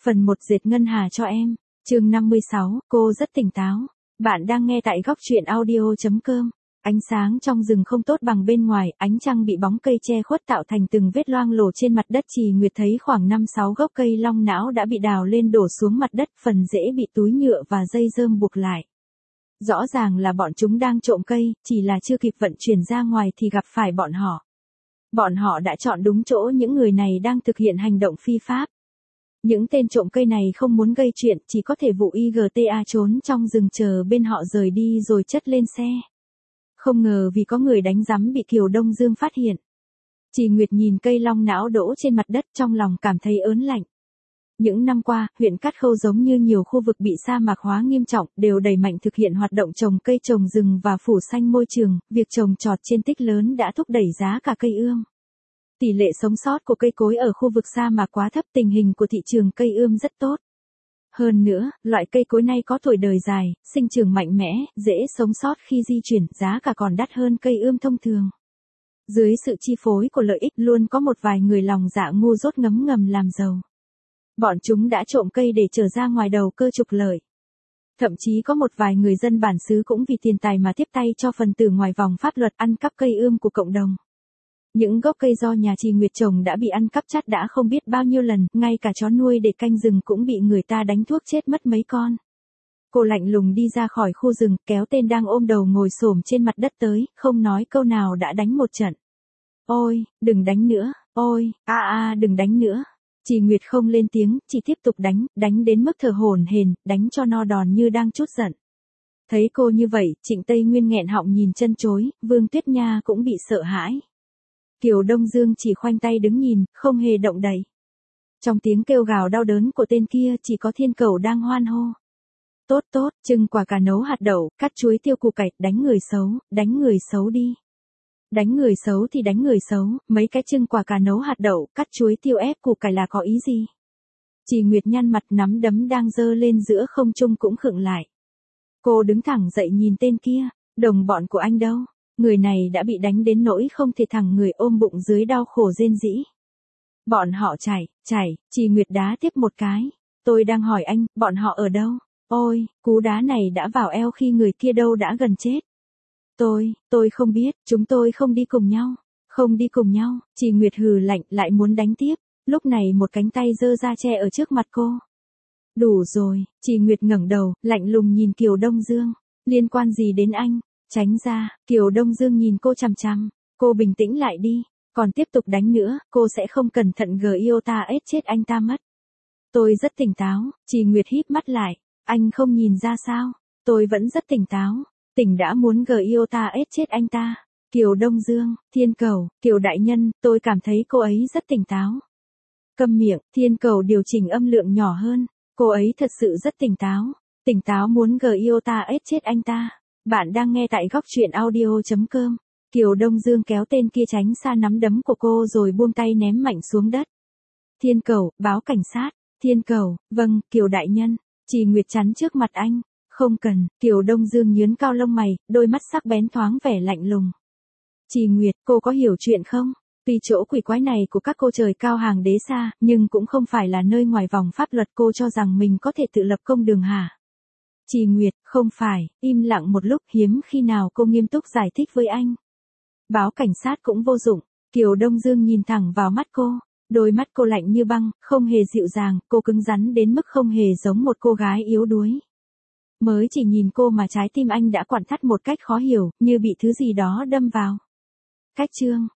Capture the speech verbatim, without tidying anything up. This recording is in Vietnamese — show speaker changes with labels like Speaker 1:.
Speaker 1: Phần một dệt ngân hà cho em. Chương năm mươi sáu, cô rất tỉnh táo. Bạn đang nghe tại góc truyện audio chấm com. Ánh sáng trong rừng không tốt bằng bên ngoài, ánh trăng bị bóng cây che khuất tạo thành từng vết loang lổ trên mặt đất. Trì Nguyệt thấy khoảng năm sáu gốc cây long não đã bị đào lên đổ xuống mặt đất, phần rễ bị túi nhựa và dây rơm buộc lại. Rõ ràng là bọn chúng đang trộm cây, chỉ là chưa kịp vận chuyển ra ngoài thì gặp phải bọn họ. Bọn họ đã chọn đúng chỗ, những người này đang thực hiện hành động phi pháp. Những tên trộm cây này không muốn gây chuyện, chỉ có thể vụ i giê tê a trốn trong rừng chờ bên họ rời đi rồi chất lên xe. Không ngờ vì có người đánh rắm bị Kiều Đông Dương phát hiện. Trì Nguyệt nhìn cây long não đổ trên mặt đất, trong lòng cảm thấy ớn lạnh. Những năm qua, huyện Cát Khâu giống như nhiều khu vực bị sa mạc hóa nghiêm trọng, đều đẩy mạnh thực hiện hoạt động trồng cây trồng rừng và phủ xanh môi trường. Việc trồng trọt trên tích lớn đã thúc đẩy giá cả cây ươm. Tỷ lệ sống sót của cây cối ở khu vực sa mạc quá thấp, tình hình của thị trường cây ươm rất tốt. Hơn nữa, loại cây cối này có tuổi đời dài, sinh trưởng mạnh mẽ, dễ sống sót khi di chuyển, giá cả còn đắt hơn cây ươm thông thường. Dưới sự chi phối của lợi ích, luôn có một vài người lòng dạ ngu dốt ngấm ngầm làm giàu. Bọn chúng đã trộm cây để trở ra ngoài đầu cơ trục lợi. Thậm chí có một vài người dân bản xứ cũng vì tiền tài mà tiếp tay cho phần tử ngoài vòng pháp luật ăn cắp cây ươm của cộng đồng. Những gốc cây do nhà Trì Nguyệt trồng đã bị ăn cắp chát đã không biết bao nhiêu lần, ngay cả chó nuôi để canh rừng cũng bị người ta đánh thuốc chết mất mấy con. Cô lạnh lùng đi ra khỏi khu rừng, kéo tên đang ôm đầu ngồi xổm trên mặt đất tới, không nói câu nào đã đánh một trận. Ôi, đừng đánh nữa, ôi, a a đừng đánh nữa. Trì Nguyệt không lên tiếng, chỉ tiếp tục đánh, đánh đến mức thở hổn hển, đánh cho no đòn như đang trút giận. Thấy cô như vậy, Trịnh Tây Nguyên nghẹn họng nhìn chân chối, Vương Tuyết Nha cũng bị sợ hãi. Kiều Đông Dương chỉ khoanh tay đứng nhìn, không hề động đậy. Trong tiếng kêu gào đau đớn của tên kia, chỉ có Thiên Cẩu đang hoan hô. Tốt tốt, trưng quả cà nấu hạt đậu, cắt chuối tiêu củ cải, đánh người xấu, đánh người xấu đi. Đánh người xấu thì đánh người xấu, mấy cái trưng quả cà nấu hạt đậu, cắt chuối tiêu ép củ cải là có ý gì? Trì Nguyệt nhăn mặt, nắm đấm đang giơ lên giữa không trung cũng khựng lại. Cô đứng thẳng dậy nhìn tên kia, đồng bọn của anh đâu? Người này đã bị đánh đến nỗi không thể thẳng người, ôm bụng dưới đau khổ rên rỉ. Bọn họ chạy, chạy, Trì Nguyệt đá tiếp một cái. Tôi đang hỏi anh, bọn họ ở đâu? Ôi, cú đá này đã vào eo khi người kia đâu đã gần chết. Tôi, tôi không biết, chúng tôi không đi cùng nhau. Không đi cùng nhau, Trì Nguyệt hừ lạnh, lại muốn đánh tiếp. Lúc này một cánh tay giơ ra che ở trước mặt cô. Đủ rồi, Trì Nguyệt ngẩng đầu, lạnh lùng nhìn Kiều Đông Dương. Liên quan gì đến anh? Tránh ra, Kiều Đông Dương nhìn cô chằm chằm. Cô bình tĩnh lại đi, còn tiếp tục đánh nữa, cô sẽ không cẩn thận gờ iota ết chết anh ta mất. Tôi rất tỉnh táo, Trì Nguyệt híp mắt lại. Anh không nhìn ra sao? Tôi vẫn rất tỉnh táo. Tỉnh đã muốn gờ iota ết chết anh ta. Kiều Đông Dương, Thiên Cẩu, Kiều đại nhân, tôi cảm thấy cô ấy rất tỉnh táo. Câm miệng, Thiên Cẩu điều chỉnh âm lượng nhỏ hơn. Cô ấy thật sự rất tỉnh táo. Tỉnh táo muốn gờ iota ết chết anh ta. Bạn đang nghe tại góc truyện audio chấm com. Kiều Đông Dương kéo tên kia tránh xa nắm đấm của cô rồi buông tay ném mạnh xuống đất. Thiên Cẩu, báo cảnh sát. Thiên Cẩu, vâng, Kiều đại nhân. Trì Nguyệt chắn trước mặt anh. Không cần, Kiều Đông Dương nhướng cao lông mày, đôi mắt sắc bén thoáng vẻ lạnh lùng. Trì Nguyệt, cô có hiểu chuyện không? Tuy chỗ quỷ quái này của các cô trời cao hàng đế xa, nhưng cũng không phải là nơi ngoài vòng pháp luật. Cô cho rằng mình có thể tự lập công đường hả? Trì Nguyệt, không phải, im lặng một lúc, hiếm khi nào cô nghiêm túc giải thích với anh. Báo cảnh sát cũng vô dụng. Kiều Đông Dương nhìn thẳng vào mắt cô. Đôi mắt cô lạnh như băng, không hề dịu dàng, cô cứng rắn đến mức không hề giống một cô gái yếu đuối. Mới chỉ nhìn cô mà trái tim anh đã quặn thắt một cách khó hiểu, như bị thứ gì đó đâm vào. Cách chương,